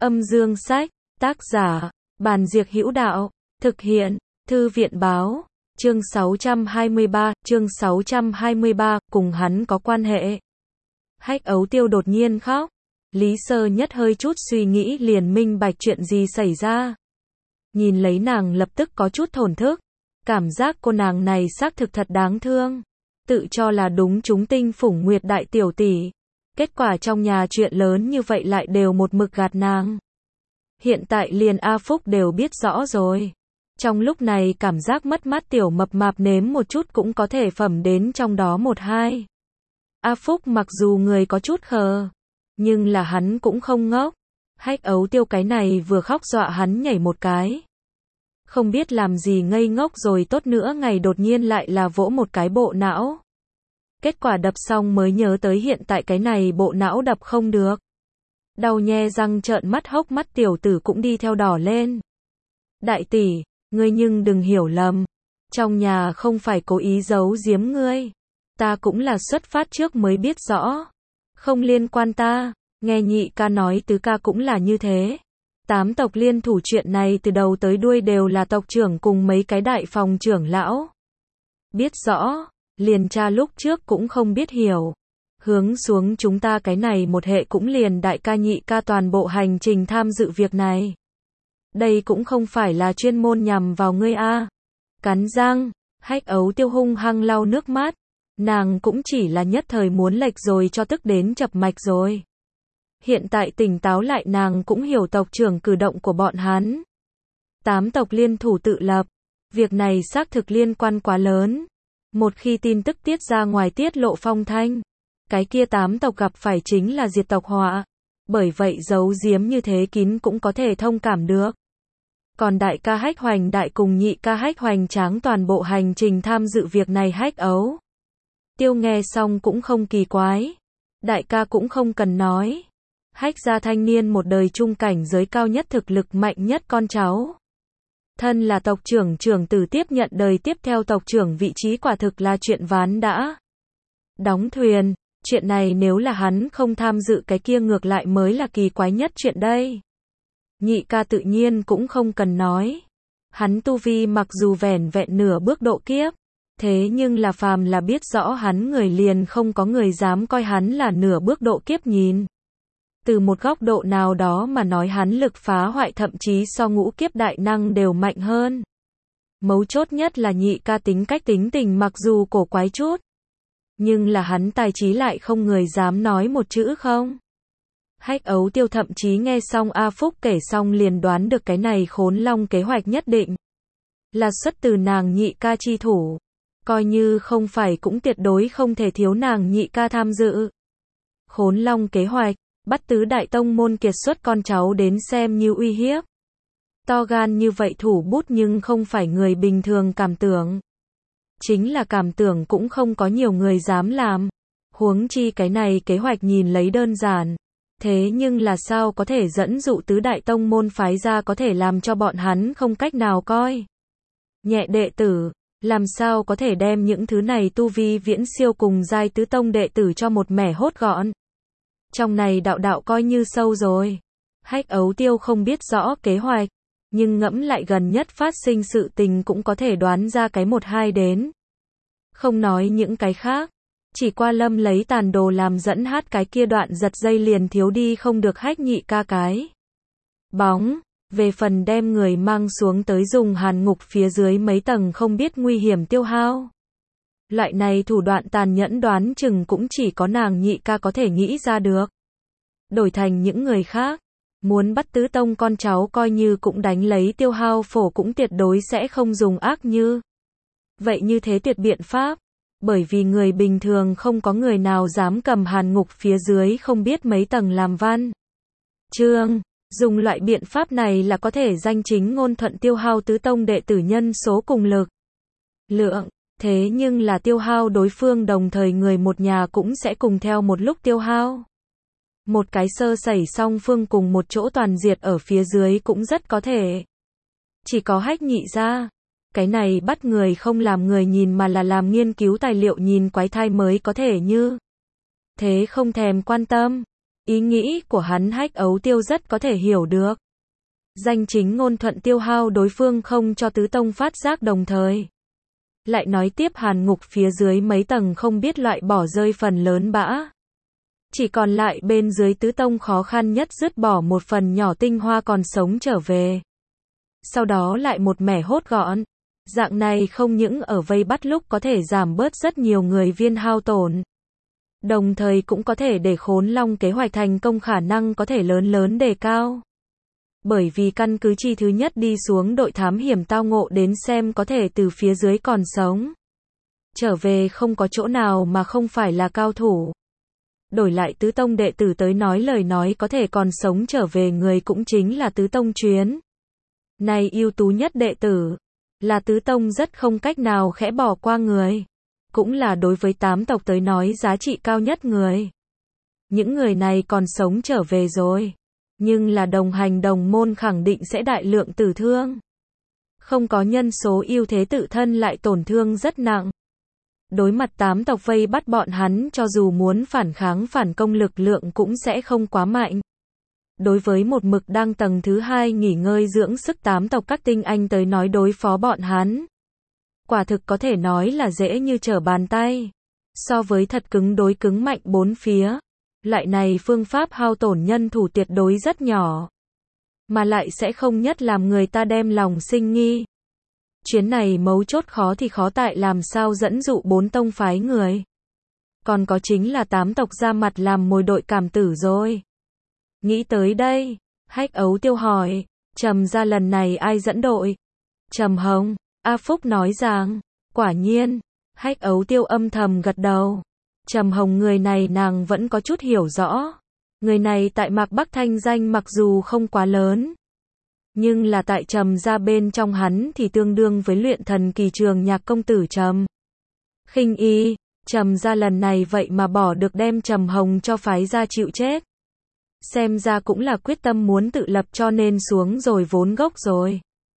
Âm dương sách, tác giả, Bàn Diệc Hữu Đạo, thực hiện, Thư viện Báo, chương 623, cùng hắn có quan hệ. Hách Ấu Tiêu đột nhiên khóc. Lý Sơ Nhất hơi chút suy nghĩ liền minh bạch chuyện gì xảy ra. Nhìn lấy nàng lập tức có chút thổn thức. Cảm giác cô nàng này xác thực thật đáng thương. Tự cho là đúng chúng tinh phủng nguyệt đại tiểu tỷ. Kết quả trong nhà chuyện lớn như vậy lại đều một mực gạt nàng. Hiện tại liền A Phúc đều biết rõ rồi. Trong lúc này cảm giác mất mát tiểu mập mạp nếm một chút cũng có thể phẩm đến trong đó một hai. A Phúc mặc dù người có chút khờ, nhưng là hắn cũng không ngốc. Hách Ấu Tiêu cái này vừa khóc dọa hắn nhảy một cái. Không biết làm gì ngây ngốc rồi tốt nữa ngày đột nhiên lại là vỗ một cái bộ não. Kết quả đập xong mới nhớ tới hiện tại cái này bộ não đập không được. Đau nhe răng trợn mắt hốc mắt tiểu tử cũng đi theo đỏ lên. Đại tỷ, ngươi nhưng đừng hiểu lầm. Trong nhà không phải cố ý giấu giếm ngươi. Ta cũng là xuất phát trước mới biết rõ. Không liên quan ta, nghe nhị ca nói tứ ca cũng là như thế. 8 tộc liên thủ chuyện này từ đầu tới đuôi đều là tộc trưởng cùng mấy cái đại phòng trưởng lão. Biết rõ, liền cha lúc trước cũng không biết hiểu. Hướng xuống chúng ta cái này một hệ cũng liền đại ca nhị ca toàn bộ hành trình tham dự việc này. Đây cũng không phải là chuyên môn nhằm vào ngươi a. Cắn răng, Hách Ấu Tiêu hung hăng lau nước mắt. Nàng cũng chỉ là nhất thời muốn lệch rồi cho tức đến chập mạch rồi. Hiện tại tỉnh táo lại nàng cũng hiểu tộc trưởng cử động của bọn hắn. 8 tộc liên thủ tự lập. Việc này xác thực liên quan quá lớn. Một khi tin tức tiết ra ngoài tiết lộ phong thanh, cái kia 8 tộc gặp phải chính là diệt tộc họa. Bởi vậy giấu giếm như thế kín cũng có thể thông cảm được. Còn đại ca Hách Hoành đại cùng nhị ca Hách Hoành Tráng toàn bộ hành trình tham dự việc này Hách Ấu Tiêu nghe xong cũng không kỳ quái. Đại ca cũng không cần nói. Hách gia thanh niên một đời trung cảnh giới cao nhất thực lực mạnh nhất con cháu. Thân là tộc trưởng trưởng tử tiếp nhận đời tiếp theo tộc trưởng vị trí quả thực là chuyện ván đã đóng thuyền. Chuyện này nếu là hắn không tham dự cái kia ngược lại mới là kỳ quái nhất chuyện đây. Nhị ca tự nhiên cũng không cần nói. Hắn tu vi mặc dù vẻn vẹn nửa bước độ kiếp. Thế nhưng là phàm là biết rõ hắn người liền không có người dám coi hắn là nửa bước độ kiếp nhìn. Từ một góc độ nào đó mà nói hắn lực phá hoại thậm chí so ngũ kiếp đại năng đều mạnh hơn. Mấu chốt nhất là nhị ca tính cách tính tình mặc dù cổ quái chút. Nhưng là hắn tài trí lại không người dám nói một chữ không. Hách Ấu Tiêu thậm chí nghe xong A Phúc kể xong liền đoán được cái này Khốn Long kế hoạch nhất định là xuất từ nàng nhị ca chi thủ. Coi như không phải cũng tuyệt đối không thể thiếu nàng nhị ca tham dự. Khốn Long kế hoạch, bắt tứ đại tông môn kiệt xuất con cháu đến xem như uy hiếp. To gan như vậy thủ bút nhưng không phải người bình thường cảm tưởng. Chính là cảm tưởng cũng không có nhiều người dám làm. Huống chi cái này kế hoạch nhìn lấy đơn giản. Thế nhưng là sao có thể dẫn dụ tứ đại tông môn phái ra có thể làm cho bọn hắn không cách nào coi nhẹ đệ tử. Làm sao có thể đem những thứ này tu vi viễn siêu cùng giai tứ tông đệ tử cho một mẻ hốt gọn. Trong này đạo coi như sâu rồi. Hách Ấu Tiêu không biết rõ kế hoạch, nhưng ngẫm lại gần nhất phát sinh sự tình cũng có thể đoán ra cái một hai đến. Không nói những cái khác, chỉ qua Lâm lấy tàn đồ làm dẫn hát cái kia đoạn giật dây liền thiếu đi không được Hách nhị ca cái bóng. Về phần đem người mang xuống tới dùng hàn ngục phía dưới mấy tầng không biết nguy hiểm tiêu hao. Loại này thủ đoạn tàn nhẫn đoán chừng cũng chỉ có nàng nhị ca có thể nghĩ ra được. Đổi thành những người khác, muốn bắt tứ tông con cháu coi như cũng đánh lấy tiêu hao phổ cũng tuyệt đối sẽ không dùng ác như vậy như thế tuyệt biện pháp. Bởi vì người bình thường không có người nào dám cầm hàn ngục phía dưới không biết mấy tầng làm văn chương. Dùng loại biện pháp này là có thể danh chính ngôn thuận tiêu hao tứ tông đệ tử nhân số cùng lực lượng. Thế nhưng là tiêu hao đối phương đồng thời người một nhà cũng sẽ cùng theo một lúc tiêu hao. Một cái sơ sẩy song phương cùng một chỗ toàn diệt ở phía dưới cũng rất có thể. Chỉ có Hách nhị ra. Cái này bắt người không làm người nhìn mà là làm nghiên cứu tài liệu nhìn quái thai mới có thể như thế không thèm quan tâm. Ý nghĩ của hắn Hách Ấu Tiêu rất có thể hiểu được. Danh chính ngôn thuận tiêu hao đối phương không cho tứ tông phát giác đồng thời. Lại nói tiếp hàn ngục phía dưới mấy tầng không biết loại bỏ rơi phần lớn bã. Chỉ còn lại bên dưới tứ tông khó khăn nhất dứt bỏ một phần nhỏ tinh hoa còn sống trở về. Sau đó lại một mẻ hốt gọn. Dạng này không những ở vây bắt lúc có thể giảm bớt rất nhiều người viên hao tổn. Đồng thời cũng có thể để Khốn Long kế hoạch thành công khả năng có thể lớn đề cao. Bởi vì căn cứ chi thứ nhất đi xuống đội thám hiểm tao ngộ đến xem có thể từ phía dưới còn sống. Trở về không có chỗ nào mà không phải là cao thủ. Đổi lại tứ tông đệ tử tới nói lời nói có thể còn sống trở về người cũng chính là tứ tông chuyến. Này ưu tú nhất đệ tử, là tứ tông rất không cách nào khẽ bỏ qua người. Cũng là đối với tám tộc tới nói giá trị cao nhất người. Những người này còn sống trở về rồi. Nhưng là đồng hành đồng môn khẳng định sẽ đại lượng tử thương. Không có nhân số ưu thế tự thân lại tổn thương rất nặng. Đối mặt tám tộc vây bắt bọn hắn cho dù muốn phản kháng phản công lực lượng cũng sẽ không quá mạnh. Đối với một mực đang tầng thứ 2 nghỉ ngơi dưỡng sức tám tộc các tinh anh tới nói đối phó bọn hắn. Quả thực có thể nói là dễ như trở bàn tay. So với thật cứng đối cứng mạnh bốn phía. Loại này phương pháp hao tổn nhân thủ tuyệt đối rất nhỏ. Mà lại sẽ không nhất làm người ta đem lòng sinh nghi. Chuyến này mấu chốt khó thì khó tại làm sao dẫn dụ 4 tông phái người. Còn có chính là 8 tộc ra mặt làm mồi đội cảm tử rồi. Nghĩ tới đây, Hách Ấu Tiêu hỏi, Trầm ra lần này ai dẫn đội? Trầm Hồng, A Phúc nói rằng, quả nhiên, Hách Ấu Tiêu âm thầm gật đầu. Trầm Hồng người này nàng vẫn có chút hiểu rõ. Người này tại Mạc Bắc thanh danh mặc dù không quá lớn. Nhưng là tại Trầm ra bên trong hắn thì tương đương với luyện thần kỳ trường nhạc công tử Trầm Khinh Y. Trầm ra lần này vậy mà bỏ được đem Trầm Hồng cho phái ra chịu chết. Xem ra cũng là quyết tâm muốn tự lập cho nên xuống rồi vốn gốc rồi.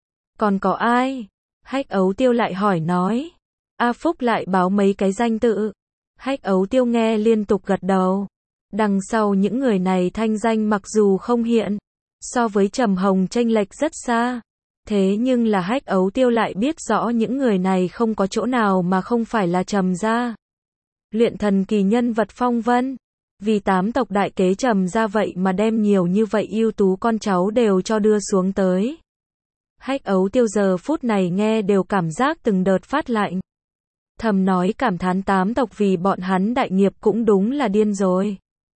Còn có ai? Hách Ấu Tiêu lại hỏi nói. A Phúc lại báo mấy cái danh tự. Hách Ấu Tiêu nghe liên tục gật đầu. Đằng sau những người này thanh danh mặc dù không hiện. So với Trầm Hồng chênh lệch rất xa. Thế nhưng là Hách Ấu Tiêu lại biết rõ những người này không có chỗ nào mà không phải là Trầm ra. Luyện thần kỳ nhân vật phong vân. Vì 8 tộc đại kế Trầm ra vậy mà đem nhiều như vậy ưu tú con cháu đều cho đưa xuống tới. Hách Ấu Tiêu giờ phút này nghe đều cảm giác từng đợt phát lạnh. Thầm nói cảm thán 8 tộc vì bọn hắn đại nghiệp cũng đúng là điên rồi.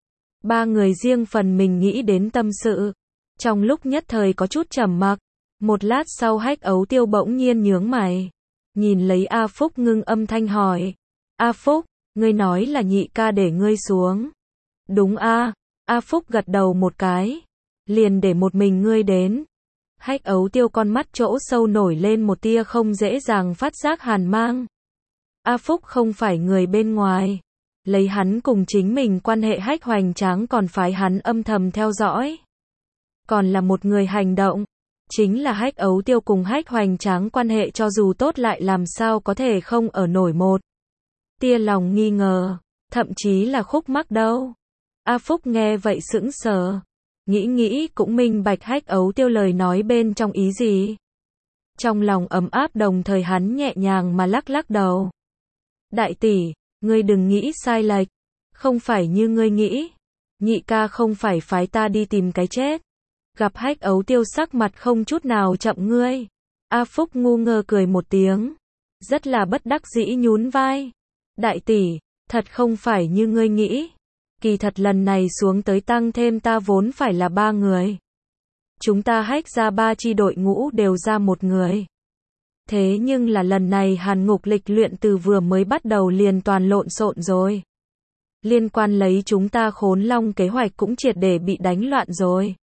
Ba người riêng phần mình nghĩ đến tâm sự. Trong lúc nhất thời có chút trầm mặc. Một lát sau Hách Ấu Tiêu bỗng nhiên nhướng mày. Nhìn lấy A Phúc ngưng âm thanh hỏi. A Phúc, ngươi nói là nhị ca để ngươi xuống. Đúng a. A Phúc gật đầu một cái. Liền để một mình ngươi đến. Hách Ấu Tiêu con mắt chỗ sâu nổi lên một tia không dễ dàng phát giác hàn mang. A Phúc không phải người bên ngoài. Lấy hắn cùng chính mình quan hệ Hách Hoành Tráng còn phái hắn âm thầm theo dõi. Còn là một người hành động. Chính là Hách Ấu Tiêu cùng Hách Hoành Tráng quan hệ cho dù tốt lại làm sao có thể không ở nổi một tia lòng nghi ngờ. Thậm chí là khúc mắc đâu. A Phúc nghe vậy sững sờ. Nghĩ cũng minh bạch Hách Ấu Tiêu lời nói bên trong ý gì. Trong lòng ấm áp đồng thời hắn nhẹ nhàng mà lắc đầu. Đại tỷ, ngươi đừng nghĩ sai lệch. Không phải như ngươi nghĩ. Nhị ca không phải phái ta đi tìm cái chết. Gặp Hách Ấu Tiêu sắc mặt không chút nào chậm ngươi. A Phúc ngu ngơ cười một tiếng. Rất là bất đắc dĩ nhún vai. Đại tỷ, thật không phải như ngươi nghĩ. Kỳ thật lần này xuống tới tăng thêm ta vốn phải là 3 người. Chúng ta Hách ra 3 chi đội ngũ đều ra một người. Thế nhưng là lần này hàn ngục lịch luyện từ vừa mới bắt đầu liền toàn lộn xộn rồi. Liên quan lấy chúng ta Khốn Long kế hoạch cũng triệt để bị đánh loạn rồi.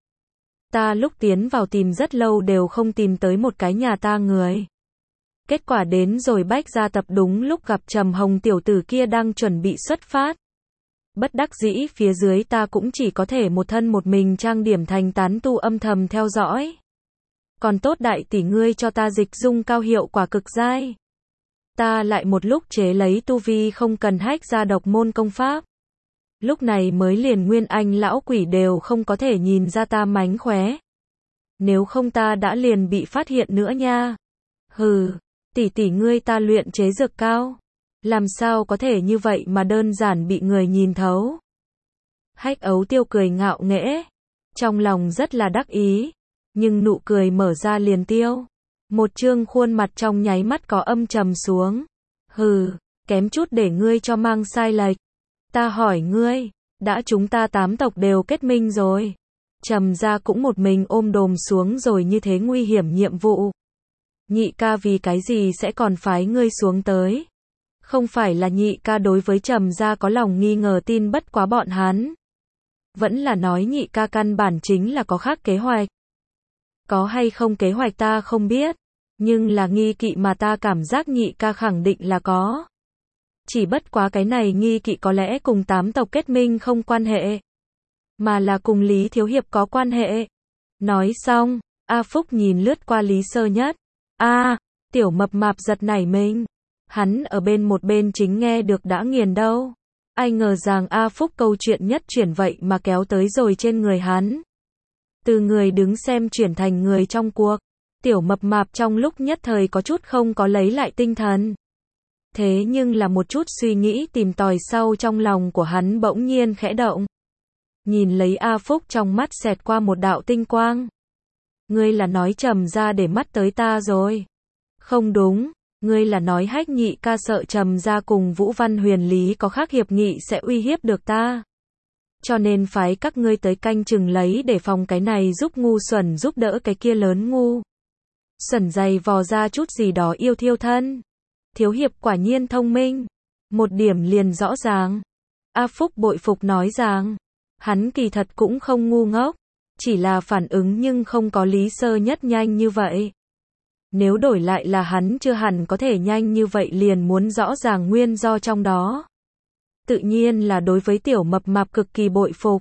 Ta lúc tiến vào tìm rất lâu đều không tìm tới một cái nhà ta người. Kết quả đến rồi Bách gia tập đúng lúc gặp Trầm Hồng tiểu tử kia đang chuẩn bị xuất phát. Bất đắc dĩ phía dưới ta cũng chỉ có thể một thân một mình trang điểm thành tán tu âm thầm theo dõi. Còn tốt đại tỷ ngươi cho ta dịch dung cao hiệu quả cực dai. Ta lại một lúc chế lấy tu vi không cần Hách ra độc môn công pháp. Lúc này mới liền Nguyên Anh lão quỷ đều không có thể nhìn ra ta mánh khóe. Nếu không ta đã liền bị phát hiện nữa nha. Hừ, tỷ tỷ ngươi ta luyện chế dược cao. Làm sao có thể như vậy mà đơn giản bị người nhìn thấu. Hách Ấu Tiêu cười ngạo nghễ. Trong lòng rất là đắc ý. Nhưng nụ cười mở ra liền tiêu. Một trương khuôn mặt trong nháy mắt có âm trầm xuống. Hừ, kém chút để ngươi cho mang sai lệch. Ta hỏi ngươi, đã chúng ta 8 tộc đều kết minh rồi. Trầm gia cũng một mình ôm đồm xuống rồi như thế nguy hiểm nhiệm vụ. Nhị ca vì cái gì sẽ còn phái ngươi xuống tới? Không phải là nhị ca đối với Trầm gia có lòng nghi ngờ tin bất quá bọn hắn. Vẫn là nói nhị ca căn bản chính là có khác kế hoạch. Có hay không kế hoạch ta không biết. Nhưng là nghi kỵ mà ta cảm giác nhị ca khẳng định là có. Chỉ bất quá cái này nghi kỵ có lẽ cùng 8 tộc kết minh không quan hệ. Mà là cùng Lý Thiếu Hiệp có quan hệ. Nói xong, A Phúc nhìn lướt qua Lý Sơ Nhất. Tiểu mập mạp giật nảy mình. Hắn ở một bên chính nghe được đã nghiền đâu. Ai ngờ rằng A Phúc câu chuyện nhất chuyển vậy mà kéo tới rồi trên người hắn. Từ người đứng xem chuyển thành người trong cuộc. Tiểu mập mạp trong lúc nhất thời có chút không có lấy lại tinh thần. Thế nhưng là một chút suy nghĩ tìm tòi sau trong lòng của hắn bỗng nhiên khẽ động. Nhìn lấy A Phúc trong mắt xẹt qua một đạo tinh quang. Ngươi là nói Trầm gia để mắt tới ta rồi. Không đúng, ngươi là nói Hách nhị ca sợ Trầm gia cùng Vũ Văn Huyền Lý có khác hiệp nghị sẽ uy hiếp được ta. Cho nên phái các ngươi tới canh chừng lấy để phòng cái này giúp ngu xuẩn giúp đỡ cái kia lớn ngu. Xuẩn dày vò ra chút gì đó yêu thiêu thân. Thiếu hiệp quả nhiên thông minh. Một điểm liền rõ ràng. A Phúc bội phục nói rằng, hắn kỳ thật cũng không ngu ngốc. Chỉ là phản ứng nhưng không có Lý Sơ Nhất nhanh như vậy. Nếu đổi lại là hắn chưa hẳn có thể nhanh như vậy liền muốn rõ ràng nguyên do trong đó. Tự nhiên là đối với tiểu mập mạp cực kỳ bội phục.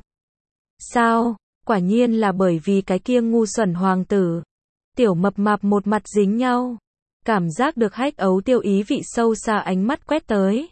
Sao? Quả nhiên là bởi vì cái kia ngu xuẩn hoàng tử. Tiểu mập mạp một mặt dính nhau. Cảm giác được Hách Ấu Tiêu ý vị sâu xa ánh mắt quét tới.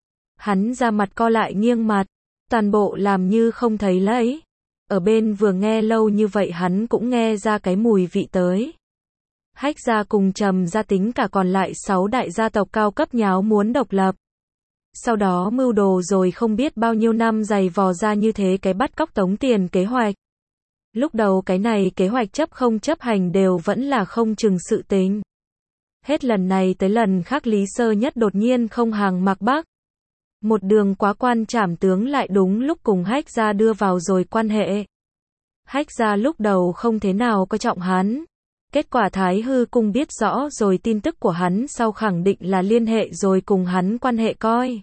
Hắn ra mặt co lại nghiêng mặt. Toàn bộ làm như không thấy lấy. Ở bên vừa nghe lâu như vậy hắn cũng nghe ra cái mùi vị tới. Hách gia cùng Trầm gia tính cả còn lại 6 đại gia tộc cao cấp nháo muốn độc lập. Sau đó mưu đồ rồi không biết bao nhiêu năm dày vò ra như thế cái bắt cóc tống tiền kế hoạch. Lúc đầu cái này kế hoạch chấp không chấp hành đều vẫn là không chừng sự tính. Hết lần này tới lần khác Lý Sơ Nhất đột nhiên không hàng mặc bắc. Một đường quá quan trảm tướng lại đúng lúc cùng Hách gia đưa vào rồi quan hệ. Hách gia lúc đầu không thế nào coi trọng hắn. Kết quả Thái Hư Cung biết rõ rồi tin tức của hắn sau khẳng định là liên hệ rồi cùng hắn quan hệ coi.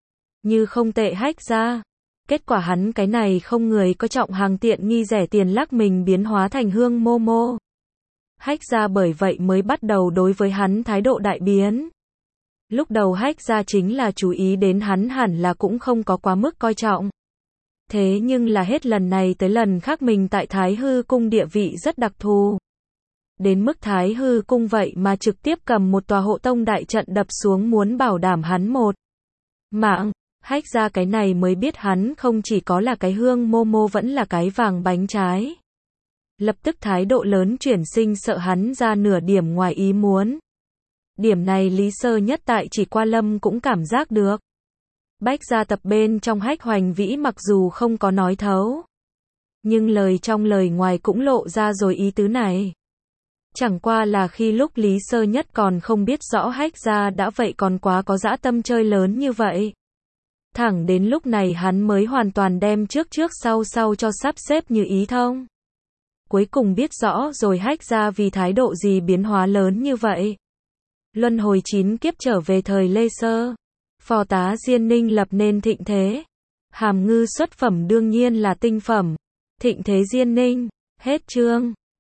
Như không tệ Hách gia. Kết quả hắn cái này không người coi trọng hàng tiện nghi rẻ tiền lắc mình biến hóa thành hương mô mô. Hách gia bởi vậy mới bắt đầu đối với hắn thái độ đại biến. Lúc đầu Hách gia chính là chú ý đến hắn hẳn là cũng không có quá mức coi trọng. Thế nhưng là hết lần này tới lần khác mình tại Thái Hư Cung địa vị rất đặc thù. Đến mức Thái Hư Cung vậy mà trực tiếp cầm một tòa hộ tông đại trận đập xuống muốn bảo đảm hắn một mạng. Hách gia cái này mới biết hắn không chỉ có là cái hương mô mô vẫn là cái vàng bánh trái. Lập tức thái độ lớn chuyển sinh sợ hắn ra nửa điểm ngoài ý muốn. Điểm này Lý Sơ Nhất tại Chỉ Qua Lâm cũng cảm giác được. Bách gia tập bên trong Hách Hoành Vĩ mặc dù không có nói thấu. Nhưng lời trong lời ngoài cũng lộ ra rồi ý tứ này. Chẳng qua là khi lúc Lý Sơ Nhất còn không biết rõ Hách gia đã vậy còn quá có dã tâm chơi lớn như vậy. Thẳng đến lúc này hắn mới hoàn toàn đem trước sau cho sắp xếp như ý thông. Cuối cùng biết rõ rồi Hách gia vì thái độ gì biến hóa lớn như vậy. Luân hồi 9 kiếp trở về thời Lê Sơ. Phò tá Diên Ninh lập nên thịnh thế. Hàm ngư xuất phẩm đương nhiên là tinh phẩm. Thịnh thế Diên Ninh. Hết chương.